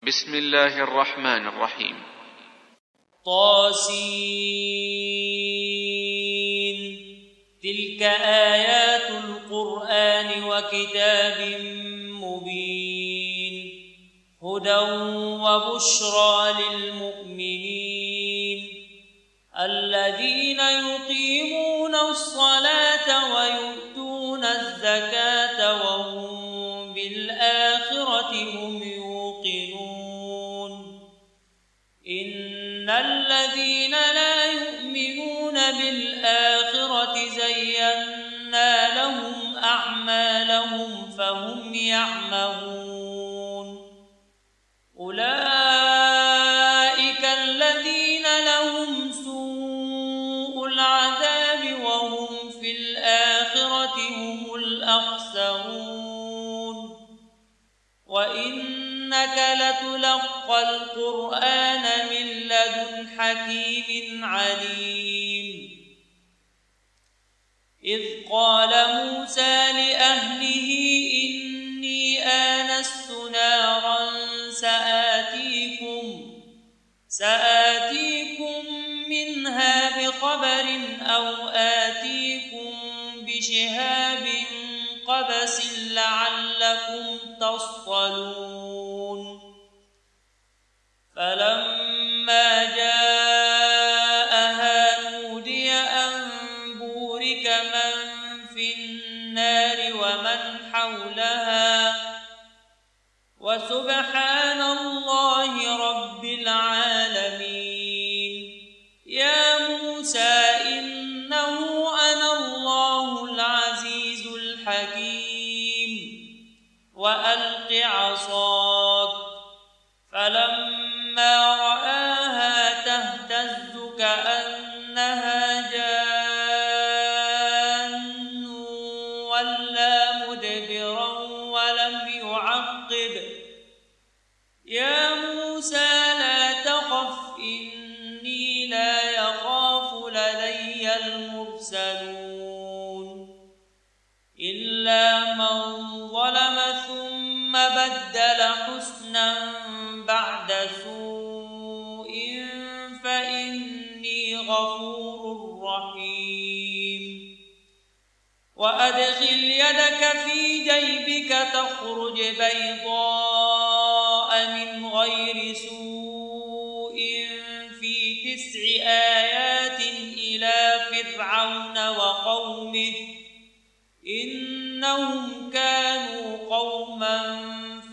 بسم الله الرحمن الرحيم. طاسين. تلك آيات القرآن وكتاب مبين، هدى وبشرى للمؤمنين الذين يقيمون الصلاة ويؤتون الزكاة وهم بالآخرة هم يوقنون. إن الذين لا يؤمنون بالآخرة زينا لهم أعمالهم فهم يعمهون. أولئك الذين لهم سوء العذاب وهم في الآخرة هم الأخسرون. وإنك لتلقى القرآن من لدن حكيم عليم. إذ قال موسى لأهله إني آنست نارا سآتيكم منها بخبر أو آتيكم بشهاب قبس لعلكم تصطلون. فلما جاءها نودي أن بورك من في النار ومن حولها وسبحان الله رب العالمين. يا موسى إنه أنا الله العزيز الحكيم وألق عصاك. فلما رآها تهتز كأنها جان ولا مدبرا ولم يعقب. يا موسى لا تخف إني لا يخاف لدي المرسلون. إلا من ظلم ثم بدل حسنا بعد سوء فإني غفور رحيم. وأدخل يدك في جيبك تخرج بيضاء من غير سوء في 9 آيات إلى فرعون وقومه إنهم كانوا قوما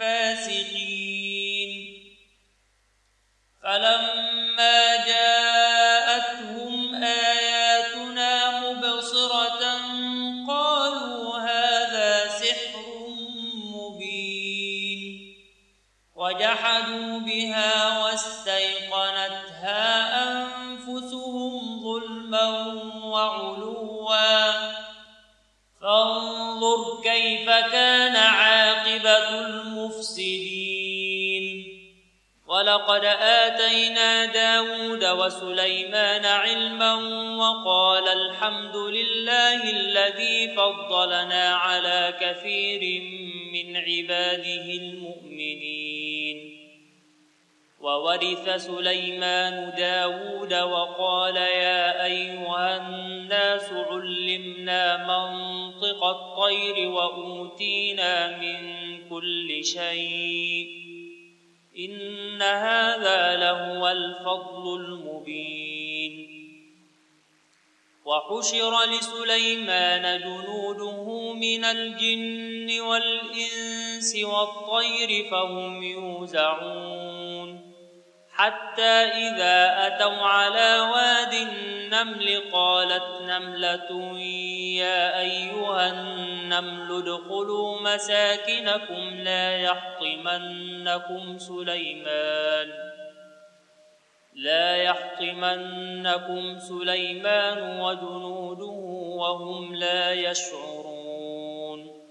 فاسقين. فلما جاءتهم آياتنا مبصرة قالوا هذا سحر مبين. وجحدوا بها واستيقنتها أنفسهم ظلما وعلوا. فانظر كيف كان عاقبة المفسدين. ولقد آتينا داود وسليمان علما وقال الحمد لله الذي فضلنا على كثير من عباده المؤمنين. وورث سليمان داود وقال يا أيها الناس علمنا منطق الطير وأوتينا من كل شيء إن هذا لهو الفضل المبين. وحشر لسليمان جنوده من الجن والإنس والطير فهم يوزعون. حتى إذا أتوا على واد النمل قالت نملة يا أيها النمل ادخلوا مساكنكم لا يحطمنكم سليمان وجنوده وهم لا يشعرون.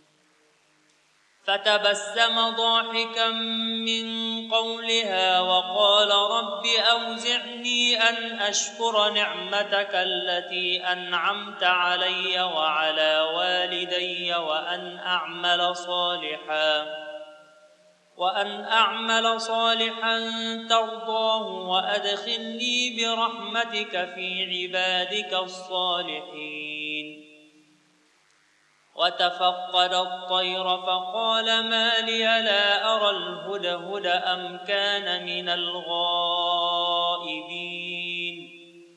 فتبسم ضاحكا من قولها وقال رب أوزعني أن أشكر نعمتك التي أنعمت علي وعلى والدي وأن أعمل صالحا ترضاه وأدخلني برحمتك في عبادك الصالحين. وتفقد الطير فقال ما لي لا أرى الهدهد أم كان من الغائبين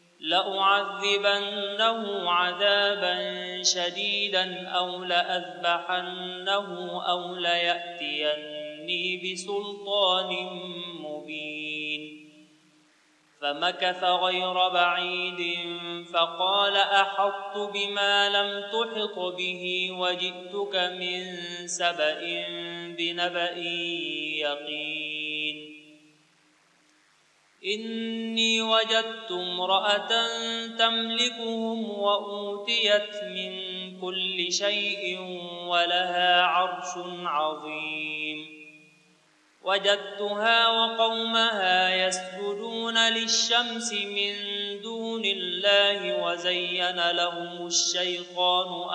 لأعذبنه عذابا شديدا أو لأذبحنه أو ليأتيني بسلطان مبين. فمكث غير بعيد فقال أحطت بما لم تحط به وجئتك من سبأ بنبأ يقين. إني وجدت امرأة تملكهم وأوتيت من كل شيء ولها عرش عظيم. وجدتها وقومها يسجدون للشمس من دون الله وزين لهم الشيطان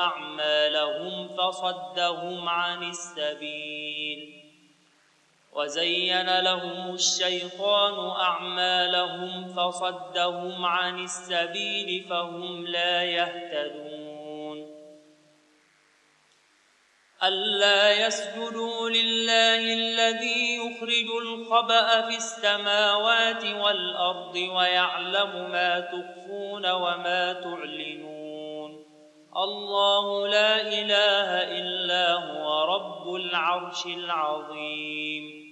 أعمالهم فصدهم عن السبيل فهم لا يهتدون. ألا يسجدوا لله الذي يخرج الخبأ في السماوات والأرض ويعلم ما تخفون وما تعلنون. الله لا إله إلا هو رب العرش العظيم.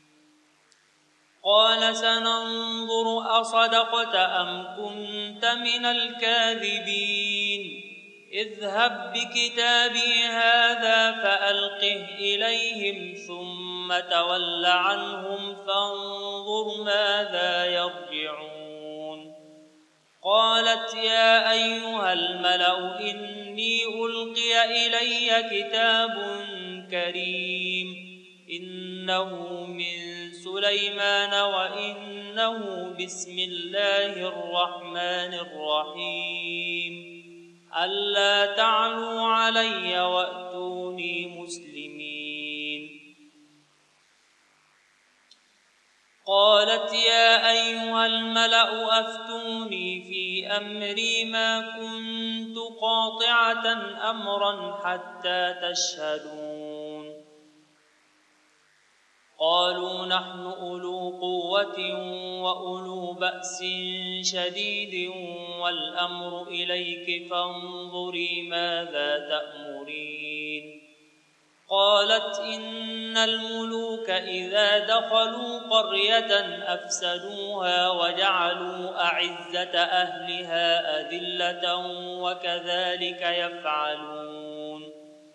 قال سننظر أصدقت أم كنت من الكاذبين. اذهب بكتابي هذا فألقه إليهم ثم تول عنهم فانظر ماذا يرجعون. قالت يا أيها الملأ إني ألقي إلي كتاب كريم إنه من سليمان وإنه بسم الله الرحمن الرحيم ألا تعلوا علي وأتوني مسلمين. قالت يا أيها الملأ أفتوني في أمري ما كنت قاطعة أمرا حتى تشهدون. قالوا نحن أولو قوة وأولو بأس شديد والأمر إليك فانظري ماذا تأمرين. قالت إن الملوك إذا دخلوا قرية أفسدوها وجعلوا أعزة أهلها أذلة وكذلك يفعلون.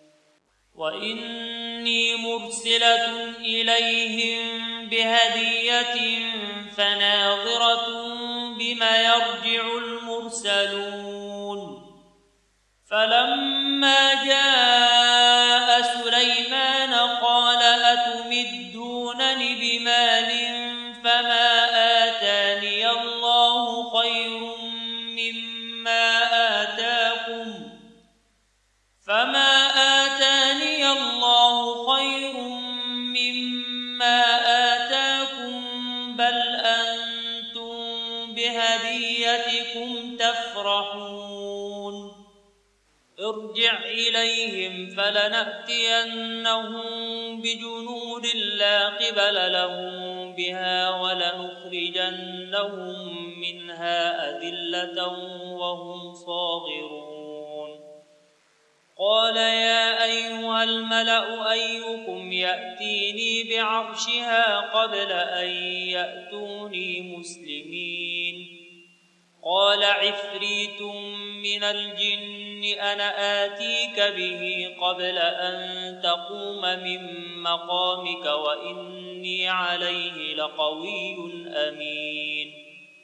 وإني مرسلة إليهم بهدية فناظرة بما يرجع المرسلون. فلما جاء سليمان قال أتمدونني بمال فما آتاني الله خير مما آتاكم بل أنتم بهديتكم تفرحون. ارجع إليهم فلنأتينهم بجنود لا قبل لهم بها ولنخرجنهم منها أذلة وهم صاغرون. قال يا أيها الملأ أيكم يأتيني بعرشها قبل أن يأتوني مسلمين. قال عفريت من الجن أنا آتيك به قبل أن تقوم من مقامك وإني عليه لقوي أمين.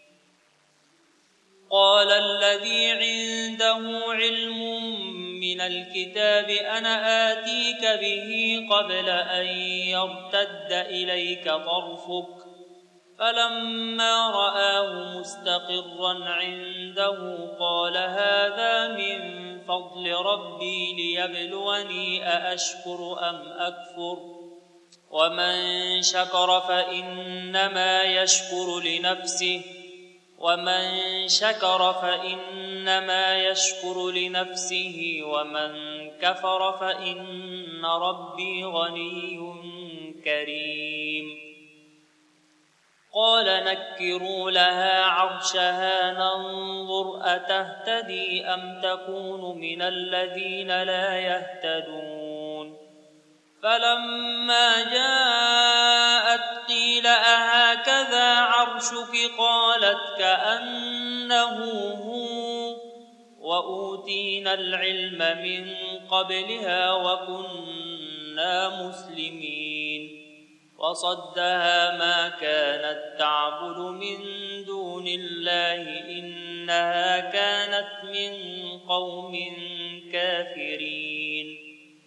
قال الذي عنده علم من الكتاب أنا آتيك به قبل أن يرتد إليك طرفك فلما رآه مستقرا عنده قال هذا من فضل ربي ليبلوني أأشكر أم أكفر ومن شكر فإنما يشكر لنفسه ومن كفر فإن ربي غني كريم. قال نكروا لها عرشها ننظر أتهتدي أم تكون من الذين لا يهتدون. فلما جاءت قيل أهكذا عرشك قالت كأنه هو وأوتينا العلم من قبلها وكنا مسلمين. وصدها ما كانت تعبد من دون الله إنها كانت من قوم كافرين.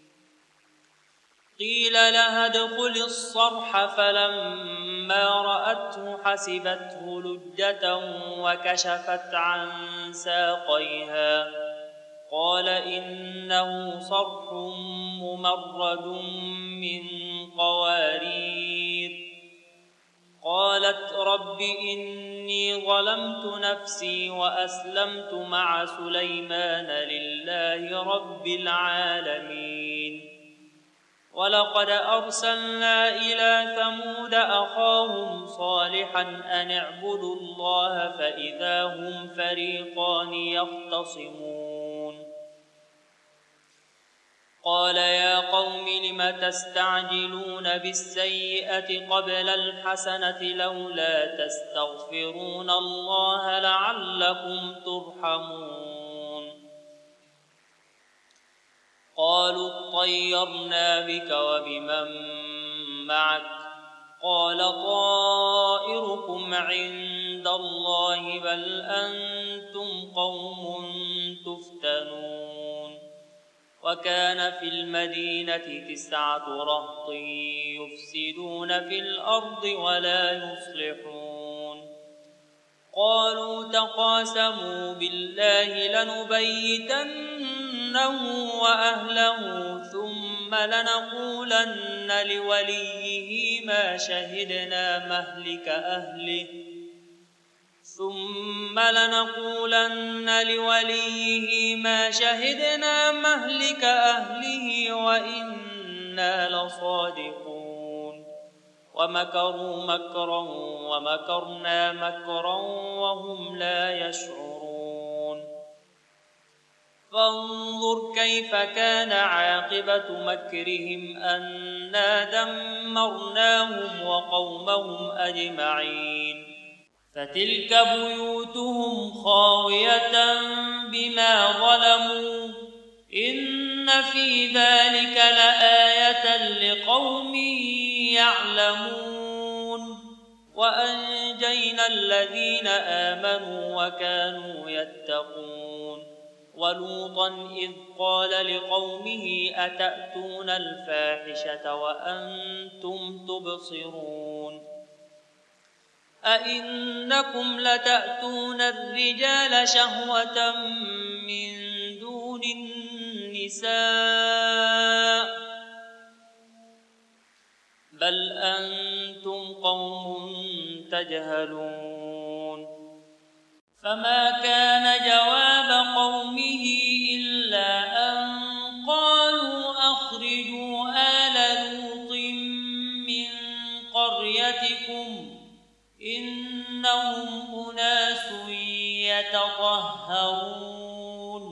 قيل لها ادخل الصرح فلما رأته حسبته لجة وكشفت عن ساقيها قال إنه صرح ممرد من قوارير. قالت رب إني ظلمت نفسي وأسلمت مع سليمان لله رب العالمين. ولقد أرسلنا إلى ثمود أخاهم صالحا أن اعبدوا الله فإذا هم فريقان يختصمون. قال يا قوم لم تستعجلون بالسيئة قبل الحسنة لولا تستغفرون الله لعلكم ترحمون. قالوا اطيرنا بك وبمن معك قال طائركم عند الله بل أنتم قوم تفتنون. وكان في المدينة 9 رهط يفسدون في الأرض ولا يصلحون. قالوا تقاسموا بالله لنبيتنه وأهله ثم لنقولن لوليه ما شهدنا مهلك أهله وإنا لصادقون. ومكروا مكرا ومكرنا مكرا وهم لا يشعرون. فانظر كيف كان عاقبة مكرهم أنا دمرناهم وقومهم أجمعين. فتلك بيوتهم خاوية بما ظلموا إن في ذلك لآية لقوم يعلمون. وأنجينا الذين آمنوا وكانوا يتقون. ولوطا إذ قال لقومه أتأتون الفاحشة وأنتم تبصرون أئنكم لتأتون الرجال شهوة من دون النساء بل أنتم قوم تجهلون. فما كان جواب قومه إلا أن قالوا أخرجوا آل لوط من قريتكم إنهم أناس يتطهرون.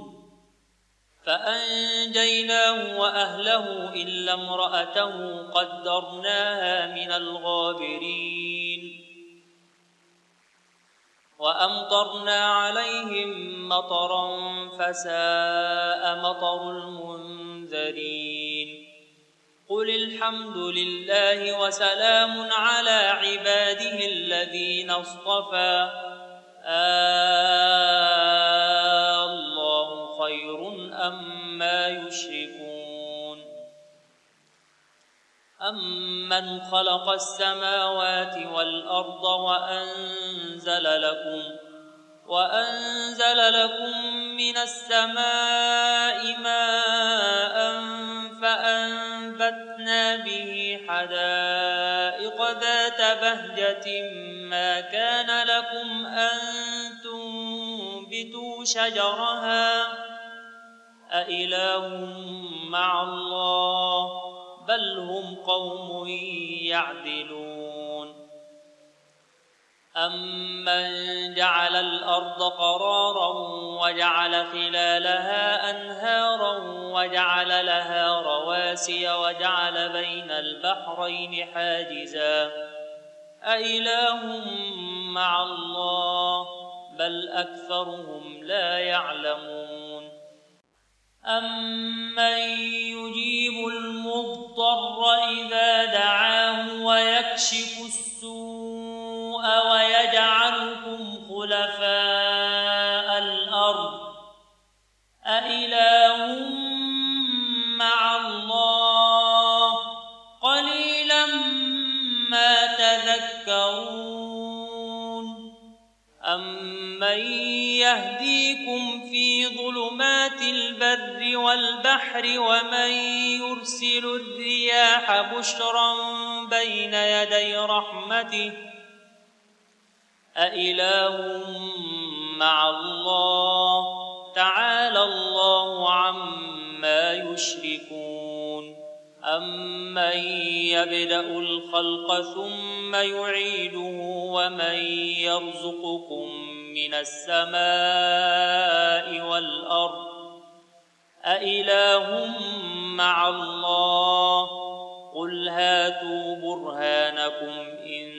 فأنجيناه وأهله إلا امرأته قدرناها من الغابرين. وأمطرنا عليهم مطرا فساء مطر المنذرين. قل الحمد لله وسلام على عباده الذين اصطفى الله خير أما يشركون. أمن خلق السماوات والأرض وأنزل لكم من السماء ماء فأنبتنا وجعلنا به حدائق ذات بهجة ما كان لكم أن تنبتوا شجرها أإله مع الله بل هم قوم يعدلون أمن جعل الأرض قرارا وجعل خلالها أنهارا وجعل لها رواسي وجعل بين البحرين حاجزا أإله مع الله بل أكثرهم لا يعلمون أمن يجيب المضطر إذا دعاه ويكشف السوء ويجعلكم خلفاء الأرض أإله مع الله قليلا ما تذكرون أمن يهديكم في ظلمات البر والبحر ومن يرسل الرياح بشرا بين يدي رحمته أإله مع الله تعالى الله عما يشركون أمن يبدأ الخلق ثم يعيده ومن يرزقكم من السماء والأرض أإله مع الله قل هاتوا برهانكم إن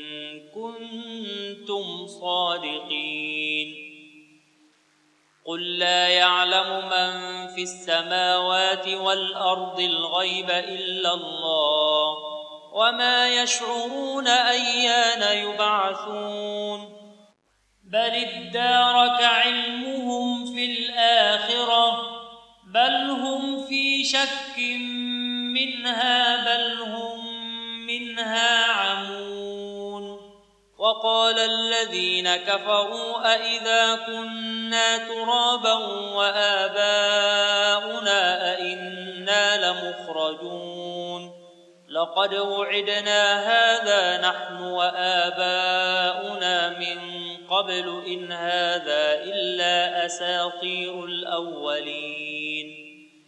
كنتم صادقين قل لا يعلم من في السماوات والأرض الغيب إلا الله وما يشعرون أيان يبعثون بل ادارك علمهم في الآخرة بل هم في شك منها بل هم منها عمون وقال الذين كفروا أئذا كنا ترابا وآباؤنا أئنا لمخرجون لقد وعدنا هذا نحن وآباؤنا من قبل إن هذا إلا أساطير الأولين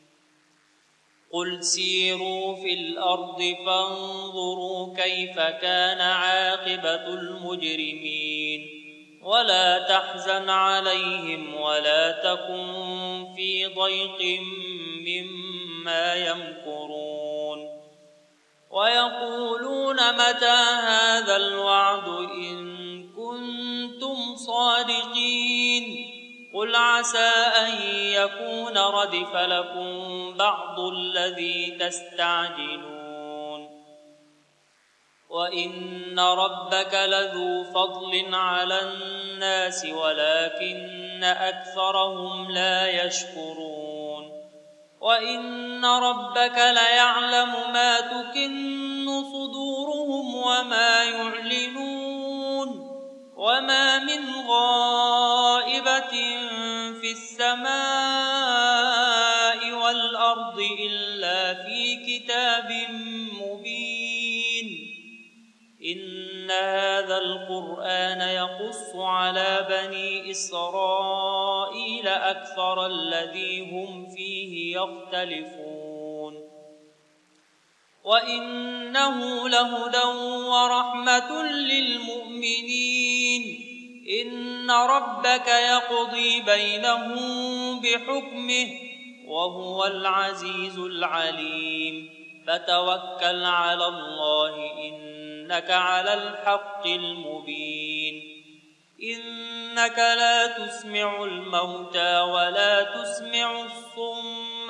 قل سيروا في الأرض فانظروا كيف كان عاقبة المجرمين ولا تحزن عليهم ولا تكن في ضيق مما يمكرون ويقولون متى هذا الوعد إن كنتم صادقين قل عسى أن يكون ردف لكم بعض الذي تستعجلون وإن ربك لذو فضل على الناس ولكن أكثرهم لا يشكرون وإن ربك ليعلم ما تكن صدورهم وما يعلنون وما من غائبة في السماء والأرض إلا في كتاب مبين إن هذا القرآن يقص على بني إسرائيل أكثر الذي هم فيه يختلفون وإنه لهدى ورحمة للمؤمنين إن ربك يقضي بينهم بحكمه وهو العزيز العليم فتوكل على الله إنك على الحق المبين إنك لا تسمع الموتى ولا تسمع الصم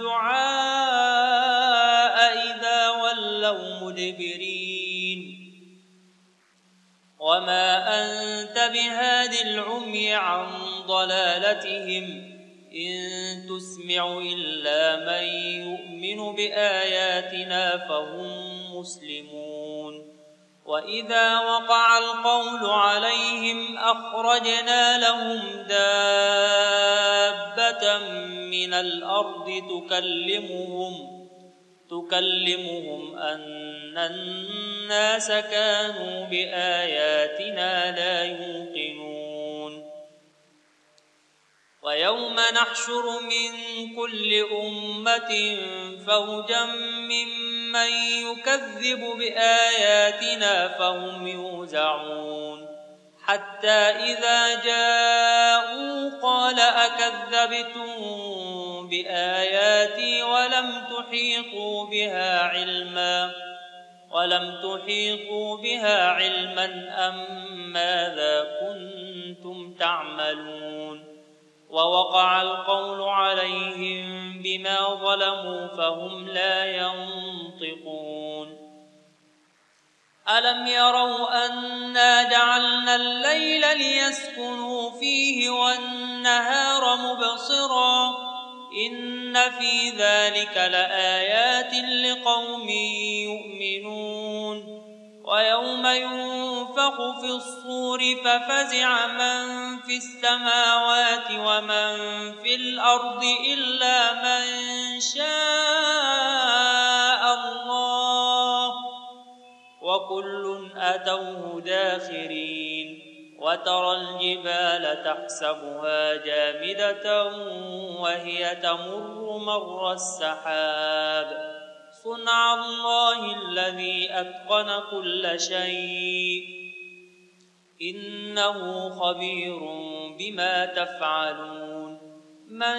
الدعاء إذا ولوا مدبرين وما أنت بهاد العمي عن ضلالتهم إن تسمع إلا من يؤمن بآياتنا فهم مسلمون وإذا وقع القول عليهم أخرجنا لهم دابة من الأرض تكلمهم أن الناس كانوا بآياتنا لا يوقنون ويوم نحشر من كل أمة فوجا ممن يكذب بآياتنا فهم يوزعون حتى إذا جاءوا قال أكذبتم بآياتي ولم تحيطوا بها علما أم ماذا كنتم تعملون ووقع القول عليهم بما ظلموا فهم لا ينطقون ألم يروا أنا جعلنا الليل ليسكنوا فيه والنهار مبصرا إن في ذلك لآيات لقوم يؤمنون ويوم ينفخ في الصور ففزع من في السماوات ومن في الأرض إلا من شاء الله وكل أتوه داخرين وترى الجبال تحسبها جامدة وهي تمر مر السحاب صنع الله الذي أتقن كل شيء إنه خبير بما تفعلون من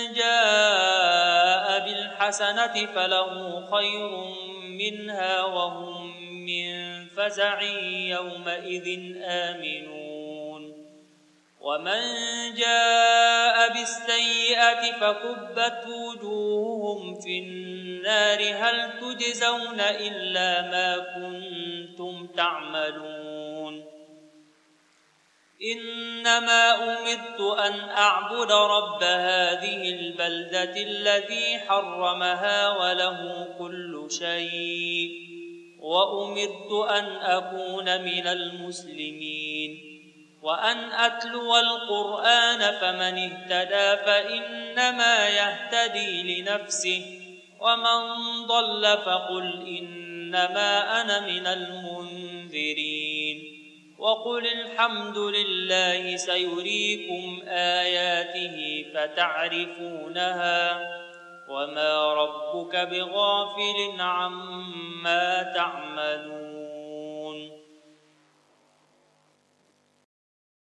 جاء بالحسنة فله خير منها وهم من فزع يومئذ آمنون ومن جاء بالسيئة فكبت وجوههم في النار هل تجزون إلا ما كنتم تعملون إنما أمرت أن أعبد رب هذه البلدة الذي حرمها وله كل شيء وأمرت أن أكون من المسلمين وأن أتلو القرآن فمن اهتدى فإنما يهتدي لنفسه ومن ضل فقل إنما أنا من المنذرين وقل الحمد لله سيريكم آياته فتعرفونها وما ربك بغافل عما تعملون